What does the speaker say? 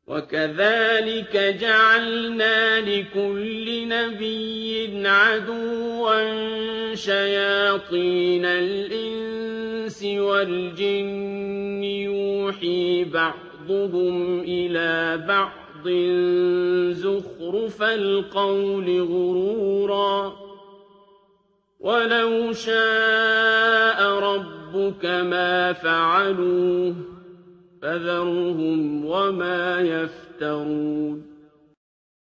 وَكَذَٰلِكَ جَعَلْنَا لِكُلِّ نَبِيٍّ عَدُوًّا شَيَاطِينَ الْإِنسِ وَالْجِنِّ يُوحِي بَعْضُهُمْ إِلَىٰ بَعْضٍ زُخْرُفَ الْقَوْلِ غُرُورًا ۚ وَلَوْ شَاءَ رَبُّكَ مَا فَعَلُوهُ ۖ فَذَرْهُمْ وَمَا يَفْتَرُونَ